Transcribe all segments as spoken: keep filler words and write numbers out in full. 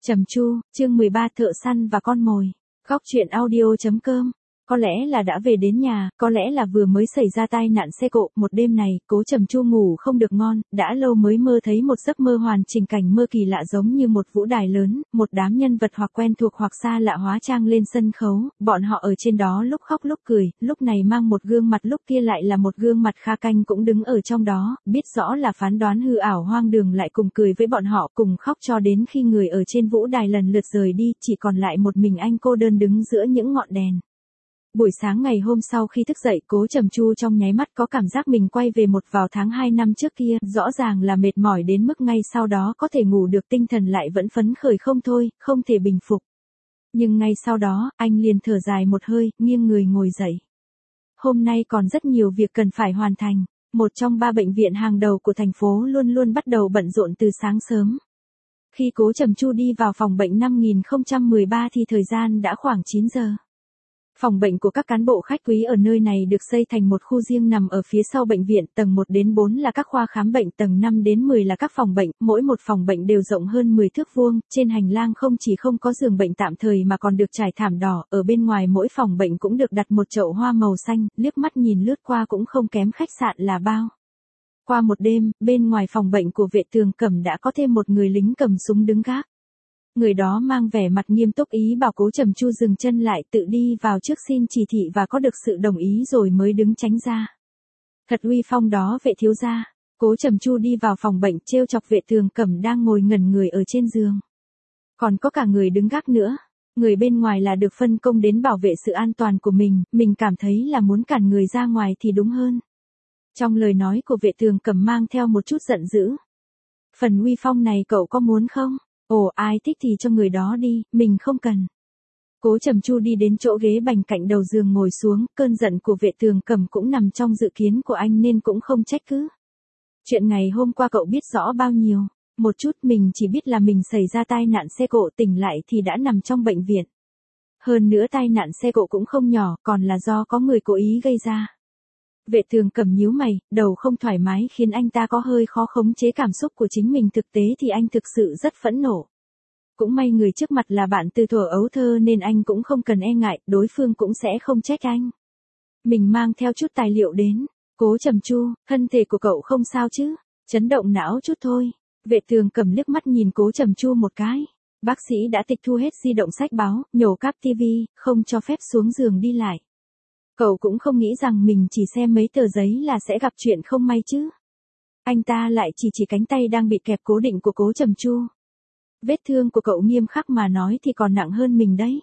Trầm Chu, chương mười ba thợ săn và con mồi. Góc truyện audio chấm com. Có lẽ là đã về đến nhà, có lẽ là vừa mới xảy ra tai nạn xe cộ, một đêm này, Cố Trầm Chu ngủ không được ngon, đã lâu mới mơ thấy một giấc mơ hoàn chỉnh, cảnh mơ kỳ lạ giống như một vũ đài lớn, một đám nhân vật hoặc quen thuộc hoặc xa lạ hóa trang lên sân khấu, bọn họ ở trên đó lúc khóc lúc cười, lúc này mang một gương mặt lúc kia lại là một gương mặt Kha Canh cũng đứng ở trong đó, biết rõ là phán đoán hư ảo hoang đường lại cùng cười với bọn họ, cùng khóc cho đến khi người ở trên vũ đài lần lượt rời đi, chỉ còn lại một mình anh cô đơn đứng giữa những ngọn đèn. Buổi sáng ngày hôm sau khi thức dậy, Cố Trầm Chu trong nháy mắt có cảm giác mình quay về một vào tháng hai năm trước kia, rõ ràng là mệt mỏi đến mức ngay sau đó có thể ngủ được, tinh thần lại vẫn phấn khởi không thôi, không thể bình phục. Nhưng ngay sau đó, anh liền thở dài một hơi, nghiêng người ngồi dậy. Hôm nay còn rất nhiều việc cần phải hoàn thành, một trong ba bệnh viện hàng đầu của thành phố luôn luôn bắt đầu bận rộn từ sáng sớm. Khi Cố Trầm Chu đi vào phòng bệnh năm nghìn không trăm mười ba thì thời gian đã khoảng chín giờ. Phòng bệnh của các cán bộ khách quý ở nơi này được xây thành một khu riêng nằm ở phía sau bệnh viện, tầng một đến bốn là các khoa khám bệnh, tầng năm đến mười là các phòng bệnh, mỗi một phòng bệnh đều rộng hơn mười thước vuông, trên hành lang không chỉ không có giường bệnh tạm thời mà còn được trải thảm đỏ, ở bên ngoài mỗi phòng bệnh cũng được đặt một chậu hoa màu xanh, liếc mắt nhìn lướt qua cũng không kém khách sạn là bao. Qua một đêm, bên ngoài phòng bệnh của Vệ Tường Cẩm đã có thêm một người lính cầm súng đứng gác. Người đó mang vẻ mặt nghiêm túc ý bảo Cố Trầm Chu dừng chân lại, tự đi vào trước xin chỉ thị và có được sự đồng ý rồi mới đứng tránh ra. Thật uy phong đó Vệ thiếu gia. Cố Trầm Chu đi vào phòng bệnh, trêu chọc Vệ Tường Cẩm đang ngồi ngẩn người ở trên giường. Còn có cả người đứng gác nữa. Người bên ngoài là được phân công đến bảo vệ sự an toàn của mình, mình cảm thấy là muốn cản người ra ngoài thì đúng hơn. Trong lời nói của Vệ Tường Cẩm mang theo một chút giận dữ. Phần uy phong này cậu có muốn không? Ồ, ai thích thì cho người đó đi, mình không cần. Cố Trầm Chu đi đến chỗ ghế bành cạnh đầu giường ngồi xuống, cơn giận của Vệ Tường Cẩm cũng nằm trong dự kiến của anh nên cũng không trách cứ. Chuyện ngày hôm qua cậu biết rõ bao nhiêu, một chút mình chỉ biết là mình xảy ra tai nạn xe cộ, tỉnh lại thì đã nằm trong bệnh viện. Hơn nữa tai nạn xe cộ cũng không nhỏ, còn là do có người cố ý gây ra. Vệ Tường Cẩm nhíu mày, đầu không thoải mái khiến anh ta có hơi khó khống chế cảm xúc của chính mình, thực tế thì anh thực sự rất phẫn nộ. Cũng may người trước mặt là bạn từ thuở ấu thơ nên anh cũng không cần e ngại, đối phương cũng sẽ không trách anh. Mình mang theo chút tài liệu đến. Cố Trầm Chu, thân thể của cậu không sao chứ? Chấn động não chút thôi. Vệ Tường Cẩm liếc mắt nhìn Cố Trầm Chu một cái. Bác sĩ đã tịch thu hết di động, sách báo, nhổ cáp tivi, không cho phép xuống giường đi lại. Cậu cũng không nghĩ rằng mình chỉ xem mấy tờ giấy là sẽ gặp chuyện không may chứ. Anh ta lại chỉ chỉ cánh tay đang bị kẹp cố định của Cố Trầm Chu. Vết thương của cậu nghiêm khắc mà nói thì còn nặng hơn mình đấy.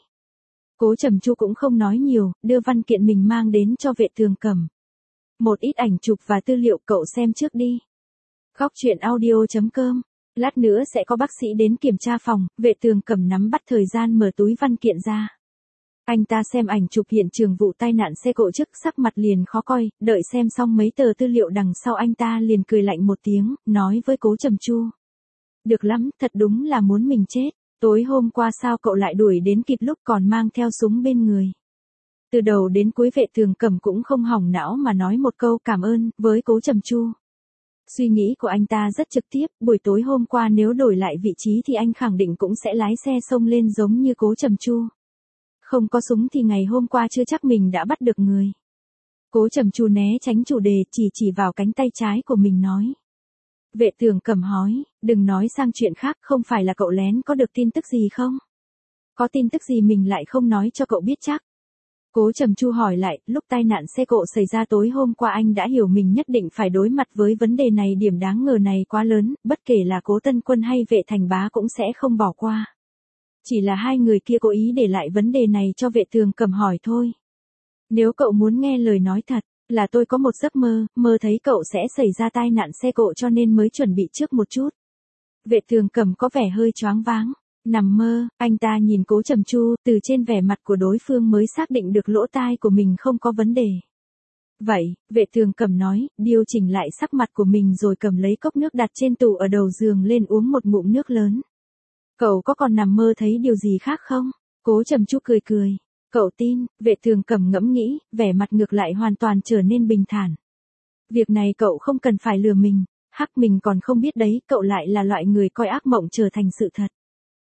Cố Trầm Chu cũng không nói nhiều, đưa văn kiện mình mang đến cho Vệ Tường Cẩm. Một ít ảnh chụp và tư liệu cậu xem trước đi. Góc truyện audio chấm com. Lát nữa sẽ có bác sĩ đến kiểm tra phòng, Vệ Tường Cẩm nắm bắt thời gian mở túi văn kiện ra. Anh ta xem ảnh chụp hiện trường vụ tai nạn xe cộ trước, sắc mặt liền khó coi, đợi xem xong mấy tờ tư liệu đằng sau anh ta liền cười lạnh một tiếng, nói với Cố Trầm Chu. Được lắm, thật đúng là muốn mình chết, tối hôm qua sao cậu lại đuổi đến kịp lúc còn mang theo súng bên người. Từ đầu đến cuối Vệ Tường Cẩm cũng không hỏng não mà nói một câu cảm ơn với Cố Trầm Chu. Suy nghĩ của anh ta rất trực tiếp, buổi tối hôm qua nếu đổi lại vị trí thì anh khẳng định cũng sẽ lái xe xông lên giống như Cố Trầm Chu. Không có súng thì ngày hôm qua chưa chắc mình đã bắt được người. Cố Trầm Chu né tránh chủ đề, chỉ chỉ vào cánh tay trái của mình nói. Vệ Tường Cẩm hỏi, đừng nói sang chuyện khác, không phải là cậu lén có được tin tức gì không? Có tin tức gì mình lại không nói cho cậu biết chắc? Cố Trầm Chu hỏi lại, lúc tai nạn xe cộ xảy ra tối hôm qua anh đã hiểu mình nhất định phải đối mặt với vấn đề này, điểm đáng ngờ này quá lớn, bất kể là Cố Tân Quân hay Vệ Thành Bá cũng sẽ không bỏ qua. Chỉ là hai người kia cố ý để lại vấn đề này cho Vệ Tường Cẩm hỏi thôi. Nếu cậu muốn nghe lời nói thật, là tôi có một giấc mơ, mơ thấy cậu sẽ xảy ra tai nạn xe cộ cho nên mới chuẩn bị trước một chút. Vệ Tường Cẩm có vẻ hơi choáng váng. Nằm mơ, anh ta nhìn Cố Trầm Chu, từ trên vẻ mặt của đối phương mới xác định được lỗ tai của mình không có vấn đề. Vậy, Vệ Tường Cẩm nói, điều chỉnh lại sắc mặt của mình rồi cầm lấy cốc nước đặt trên tủ ở đầu giường lên uống một ngụm nước lớn. Cậu có còn nằm mơ thấy điều gì khác không? Cố Trầm Chu cười cười. Cậu tin? Vệ Tường Cẩm ngẫm nghĩ, vẻ mặt ngược lại hoàn toàn trở nên bình thản. Việc này cậu không cần phải lừa mình, hắc mình còn không biết đấy, cậu lại là loại người coi ác mộng trở thành sự thật.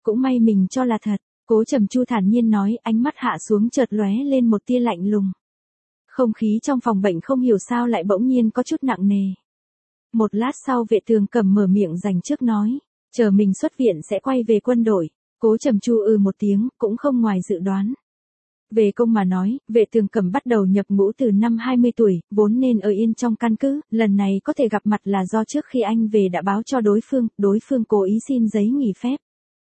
Cũng may mình cho là thật, Cố Trầm Chu thản nhiên nói, ánh mắt hạ xuống chợt lóe lên một tia lạnh lùng. Không khí trong phòng bệnh không hiểu sao lại bỗng nhiên có chút nặng nề. Một lát sau Vệ Tường Cẩm mở miệng dành trước nói, chờ mình xuất viện sẽ quay về quân đội. Cố Trầm Chu ư một tiếng, cũng không ngoài dự đoán. Về công mà nói, Vệ Tường Cẩm bắt đầu nhập ngũ từ năm hai mươi tuổi, vốn nên ở yên trong căn cứ, lần này có thể gặp mặt là do trước khi anh về đã báo cho đối phương, đối phương cố ý xin giấy nghỉ phép.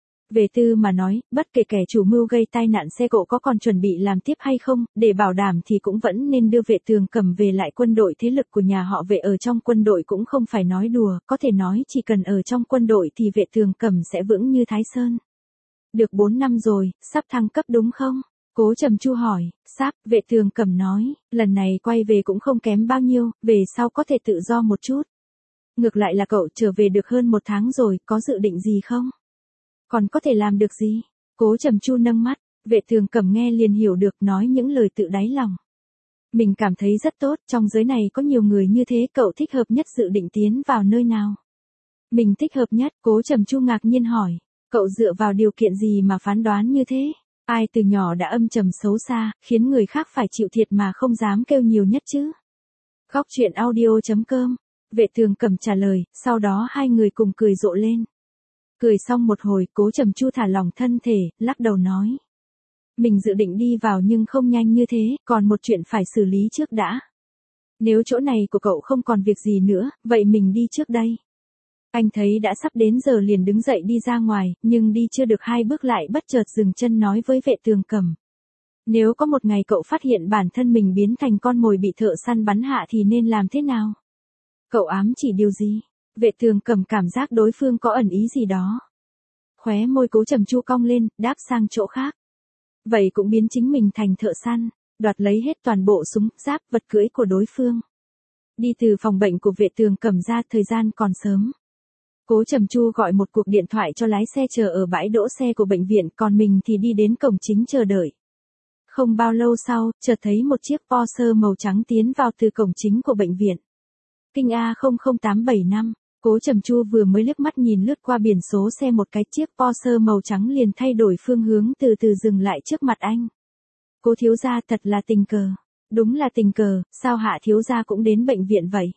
Về tư mà nói, bất kể kẻ chủ mưu gây tai nạn xe cộ có còn chuẩn bị làm tiếp hay không, để bảo đảm thì cũng vẫn nên đưa Vệ Tường Cẩm về lại quân đội. Thế lực của nhà họ Vệ ở trong quân đội cũng không phải nói đùa, có thể nói chỉ cần ở trong quân đội thì Vệ Tường Cẩm sẽ vững như Thái Sơn. Được bốn năm rồi, sắp thăng cấp đúng không? Cố Trầm Chu hỏi, sắp, Vệ Tường Cẩm nói, lần này quay về cũng không kém bao nhiêu, về sau có thể tự do một chút. Ngược lại là cậu trở về được hơn một tháng rồi, có dự định gì không? Còn có thể làm được gì? Cố Trầm Chu nâng mắt, Vệ Tường Cẩm nghe liền hiểu được, nói những lời tự đáy lòng. Mình cảm thấy rất tốt, trong giới này có nhiều người như thế, cậu thích hợp nhất dự định tiến vào nơi nào? Mình thích hợp nhất, Cố Trầm Chu ngạc nhiên hỏi, cậu dựa vào điều kiện gì mà phán đoán như thế? Ai từ nhỏ đã âm trầm xấu xa, khiến người khác phải chịu thiệt mà không dám kêu nhiều nhất chứ? Góc truyện audio chấm com, Vệ Tường Cẩm trả lời, sau đó hai người cùng cười rộ lên. Cười xong một hồi, Cố Trầm Chu thả lỏng thân thể, lắc đầu nói. Mình dự định đi vào nhưng không nhanh như thế, còn một chuyện phải xử lý trước đã. Nếu chỗ này của cậu không còn việc gì nữa, vậy mình đi trước đây. Anh thấy đã sắp đến giờ liền đứng dậy đi ra ngoài, nhưng đi chưa được hai bước lại bất chợt dừng chân nói với Vệ Tường Cẩm. Nếu có một ngày cậu phát hiện bản thân mình biến thành con mồi bị thợ săn bắn hạ thì nên làm thế nào? Cậu ám chỉ điều gì? Vệ Tường Cẩm cảm giác đối phương có ẩn ý gì đó. Khóe môi Cố Trầm Chu cong lên, đáp sang chỗ khác. Vậy cũng biến chính mình thành thợ săn, đoạt lấy hết toàn bộ súng, giáp, vật cưỡi của đối phương. Đi từ phòng bệnh của Vệ Tường Cẩm ra, thời gian còn sớm. Cố Trầm Chu gọi một cuộc điện thoại cho lái xe chờ ở bãi đỗ xe của bệnh viện, còn mình thì đi đến cổng chính chờ đợi. Không bao lâu sau, chợt thấy một chiếc Porsche màu trắng tiến vào từ cổng chính của bệnh viện. Kinh A không không tám bảy năm, Cố Trầm Chu vừa mới liếc mắt nhìn lướt qua biển số xe một cái, chiếc Porsche màu trắng liền thay đổi phương hướng từ từ dừng lại trước mặt anh. Cố thiếu gia, thật là tình cờ. Đúng là tình cờ, sao Hạ thiếu gia cũng đến bệnh viện vậy?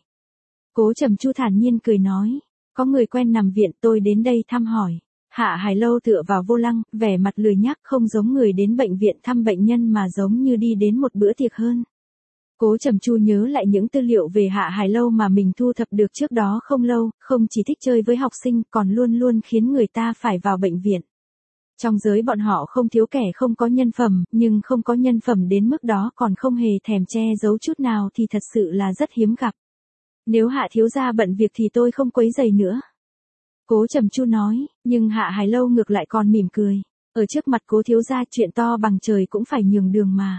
Cố Trầm Chu thản nhiên cười nói. Có người quen nằm viện, tôi đến đây thăm hỏi. Hạ Hải Lâu tựa vào vô lăng, vẻ mặt lười nhác, không giống người đến bệnh viện thăm bệnh nhân mà giống như đi đến một bữa tiệc hơn. Cố Trầm Chu nhớ lại những tư liệu về Hạ Hải Lâu mà mình thu thập được trước đó không lâu, không chỉ thích chơi với học sinh còn luôn luôn khiến người ta phải vào bệnh viện. Trong giới bọn họ không thiếu kẻ không có nhân phẩm, nhưng không có nhân phẩm đến mức đó còn không hề thèm che giấu chút nào thì thật sự là rất hiếm gặp. Nếu Hạ thiếu gia bận việc thì tôi không quấy rầy nữa. Cố Trầm Chu nói, nhưng Hạ Hải Lâu ngược lại còn mỉm cười. Ở trước mặt Cố thiếu gia chuyện to bằng trời cũng phải nhường đường mà.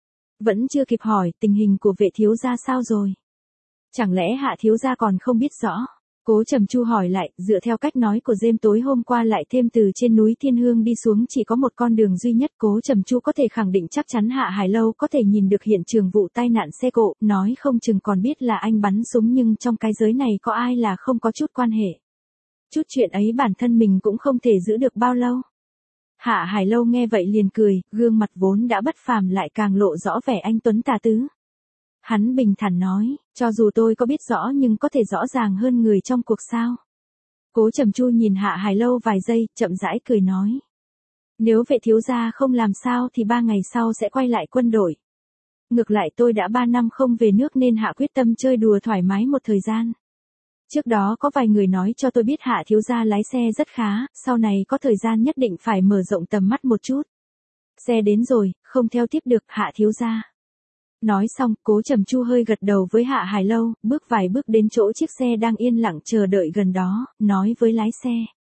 Vẫn chưa kịp hỏi tình hình của Vệ thiếu gia sao rồi? Chẳng lẽ Hạ thiếu gia còn không biết rõ? Cố Trầm Chu hỏi lại, dựa theo cách nói của Dêm tối hôm qua lại thêm từ trên núi Thiên Hương đi xuống chỉ có một con đường duy nhất. Cố Trầm Chu có thể khẳng định chắc chắn Hạ Hải Lâu có thể nhìn được hiện trường vụ tai nạn xe cộ, nói không chừng còn biết là anh bắn súng, nhưng trong cái giới này có ai là không có chút quan hệ. Chút chuyện ấy bản thân mình cũng không thể giữ được bao lâu. Hạ Hải Lâu nghe vậy liền cười, gương mặt vốn đã bất phàm lại càng lộ rõ vẻ anh tuấn tà tứ. Hắn bình thản nói, cho dù tôi có biết rõ nhưng có thể rõ ràng hơn người trong cuộc sao. Cố Trầm Chu nhìn Hạ Hải Lâu vài giây, chậm rãi cười nói. Nếu Vệ thiếu gia không làm sao thì ba ngày sau sẽ quay lại quân đội. Ngược lại tôi đã ba năm không về nước nên Hạ quyết tâm chơi đùa thoải mái một thời gian. Trước đó có vài người nói cho tôi biết Hạ thiếu gia lái xe rất khá, sau này có thời gian nhất định phải mở rộng tầm mắt một chút. Xe đến rồi, không theo tiếp được, Hạ thiếu gia. Nói xong, Cố Trầm Chu hơi gật đầu với Hạ Hải Lâu, bước vài bước đến chỗ chiếc xe đang yên lặng chờ đợi gần đó, nói với lái xe.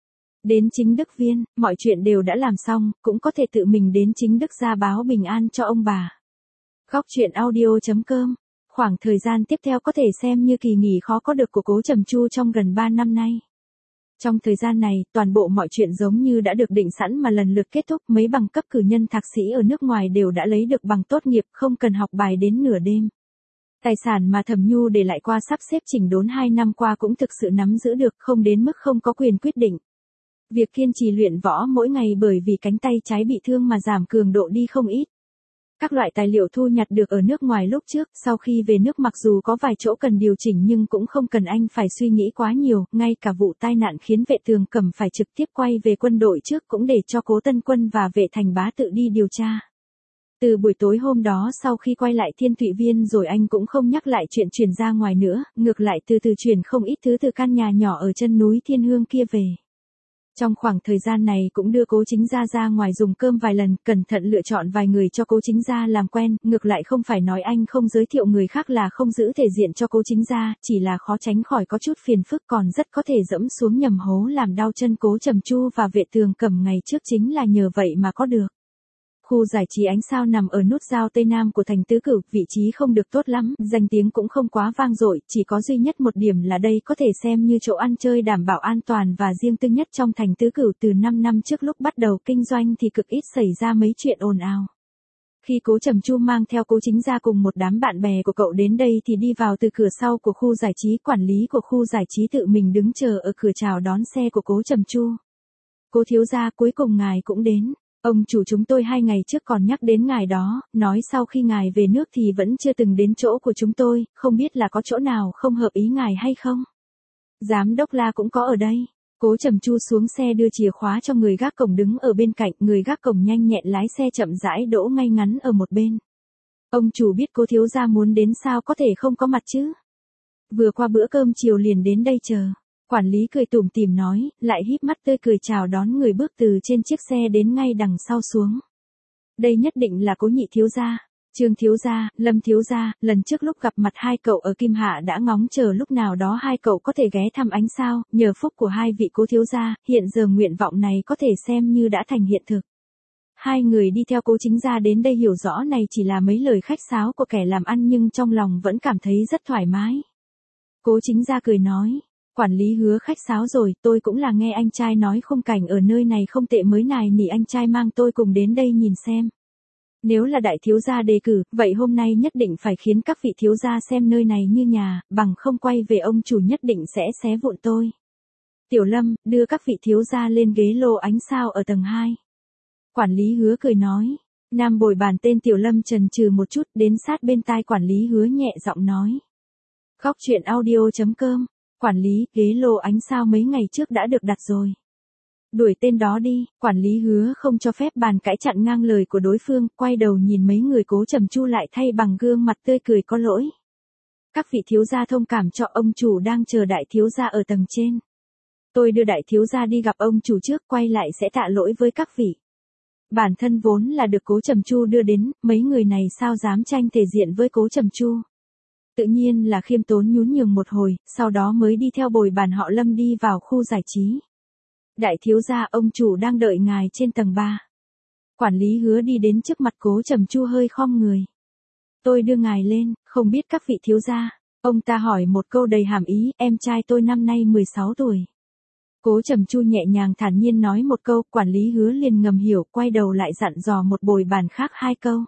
Đến Chính Đức Viên, mọi chuyện đều đã làm xong, cũng có thể tự mình đến Chính Đức ra báo bình an cho ông bà. Góc truyện audio chấm com. Khoảng thời gian tiếp theo có thể xem như kỳ nghỉ khó có được của Cố Trầm Chu trong gần ba năm nay. Trong thời gian này, toàn bộ mọi chuyện giống như đã được định sẵn mà lần lượt kết thúc, mấy bằng cấp cử nhân thạc sĩ ở nước ngoài đều đã lấy được bằng tốt nghiệp, không cần học bài đến nửa đêm. Tài sản mà Thẩm Nhu để lại qua sắp xếp chỉnh đốn hai năm qua cũng thực sự nắm giữ được, không đến mức không có quyền quyết định. Việc kiên trì luyện võ mỗi ngày bởi vì cánh tay trái bị thương mà giảm cường độ đi không ít. Các loại tài liệu thu nhặt được ở nước ngoài lúc trước, sau khi về nước mặc dù có vài chỗ cần điều chỉnh nhưng cũng không cần anh phải suy nghĩ quá nhiều, ngay cả vụ tai nạn khiến Vệ Tường Cẩm phải trực tiếp quay về quân đội trước cũng để cho Cố Tân Quân và Vệ Thành Bá tự đi điều tra. Từ buổi tối hôm đó sau khi quay lại Thiên Thụy Viên rồi anh cũng không nhắc lại chuyện chuyển ra ngoài nữa, ngược lại từ từ chuyển không ít thứ từ căn nhà nhỏ ở chân núi Thiên Hương kia về. Trong khoảng thời gian này cũng đưa Cố Chính Gia ra ngoài dùng cơm vài lần, cẩn thận lựa chọn vài người cho Cố Chính Gia làm quen, ngược lại không phải nói anh không giới thiệu người khác là không giữ thể diện cho Cố Chính Gia, chỉ là khó tránh khỏi có chút phiền phức còn rất có thể dẫm xuống nhầm hố làm đau chân Cố Trầm Chu và Vệ Tường Cẩm ngày trước chính là nhờ vậy mà có được. Khu giải trí Ánh Sao nằm ở nút giao Tây Nam của thành Tứ Cửu, vị trí không được tốt lắm, danh tiếng cũng không quá vang dội, chỉ có duy nhất một điểm là đây có thể xem như chỗ ăn chơi đảm bảo an toàn và riêng tư nhất trong thành Tứ Cửu. Từ năm năm trước lúc bắt đầu kinh doanh thì cực ít xảy ra mấy chuyện ồn ào. Khi Cố Trầm Chu mang theo Cố Chính Gia cùng một đám bạn bè của cậu đến đây thì đi vào từ cửa sau của khu giải trí, quản lý của khu giải trí tự mình đứng chờ ở cửa chào đón xe của Cố Trầm Chu. Cố thiếu gia, cuối cùng ngài cũng đến. Ông chủ chúng tôi hai ngày trước còn nhắc đến ngài đó, nói sau khi ngài về nước thì vẫn chưa từng đến chỗ của chúng tôi, không biết là có chỗ nào không hợp ý ngài hay không? Giám đốc La cũng có ở đây. Cố Trầm Chu xuống xe đưa chìa khóa cho người gác cổng đứng ở bên cạnh, người gác cổng nhanh nhẹn lái xe chậm rãi đỗ ngay ngắn ở một bên. Ông chủ biết Cố thiếu gia muốn đến sao có thể không có mặt chứ? Vừa qua bữa cơm chiều liền đến đây chờ. Quản lý cười tủm tỉm nói, lại híp mắt tươi cười chào đón người bước từ trên chiếc xe đến ngay đằng sau xuống. Đây nhất định là Cố nhị thiếu gia, Trương thiếu gia, Lâm thiếu gia, lần trước lúc gặp mặt hai cậu ở Kim Hạ đã ngóng chờ lúc nào đó hai cậu có thể ghé thăm Ánh Sao, nhờ phúc của hai vị Cố thiếu gia, hiện giờ nguyện vọng này có thể xem như đã thành hiện thực. Hai người đi theo Cố Chính Gia đến đây hiểu rõ này chỉ là mấy lời khách sáo của kẻ làm ăn nhưng trong lòng vẫn cảm thấy rất thoải mái. Cố Chính Gia cười nói. Quản lý Hứa khách sáo rồi, tôi cũng là nghe anh trai nói khung cảnh ở nơi này không tệ mới nài nỉ anh trai mang tôi cùng đến đây nhìn xem. Nếu là đại thiếu gia đề cử, vậy hôm nay nhất định phải khiến các vị thiếu gia xem nơi này như nhà, bằng không quay về ông chủ nhất định sẽ xé vụn tôi. Tiểu Lâm, đưa các vị thiếu gia lên ghế lô Ánh Sao ở tầng hai. Quản lý Hứa cười nói. Nam bồi bàn tên Tiểu Lâm chần chừ một chút đến sát bên tai quản lý Hứa nhẹ giọng nói. Góc truyện audio chấm com. Quản lý, ghế lô Ánh Sao mấy ngày trước đã được đặt rồi. Đuổi tên đó đi, quản lý Hứa không cho phép bàn cãi chặn ngang lời của đối phương, quay đầu nhìn mấy người Cố Trầm Chu lại thay bằng gương mặt tươi cười có lỗi. Các vị thiếu gia thông cảm cho ông chủ đang chờ đại thiếu gia ở tầng trên. Tôi đưa đại thiếu gia đi gặp ông chủ trước, quay lại sẽ tạ lỗi với các vị. Bản thân vốn là được Cố Trầm Chu đưa đến, mấy người này sao dám tranh thể diện với Cố Trầm Chu. Tự nhiên là khiêm tốn nhún nhường một hồi, sau đó mới đi theo bồi bàn họ Lâm đi vào khu giải trí. Đại thiếu gia, ông chủ đang đợi ngài trên tầng ba. Quản lý Hứa đi đến trước mặt Cố Trầm Chu hơi khom người. Tôi đưa ngài lên, không biết các vị thiếu gia. Ông ta hỏi một câu đầy hàm ý, em trai tôi năm nay mười sáu tuổi. Cố Trầm Chu nhẹ nhàng thản nhiên nói một câu, quản lý Hứa liền ngầm hiểu, quay đầu lại dặn dò một bồi bàn khác hai câu.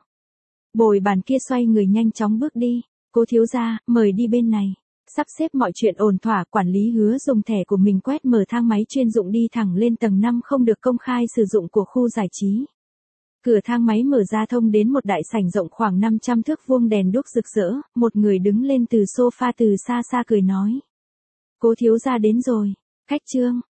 Bồi bàn kia xoay người nhanh chóng bước đi. Cố thiếu gia, mời đi bên này. Sắp xếp mọi chuyện ổn thỏa, quản lý Hứa dùng thẻ của mình quét mở thang máy chuyên dụng đi thẳng lên tầng năm không được công khai sử dụng của khu giải trí. Cửa thang máy mở ra thông đến một đại sảnh rộng khoảng năm trăm thước vuông đèn đuốc rực rỡ, một người đứng lên từ sofa từ xa xa cười nói. Cố thiếu gia đến rồi. Khách Trương,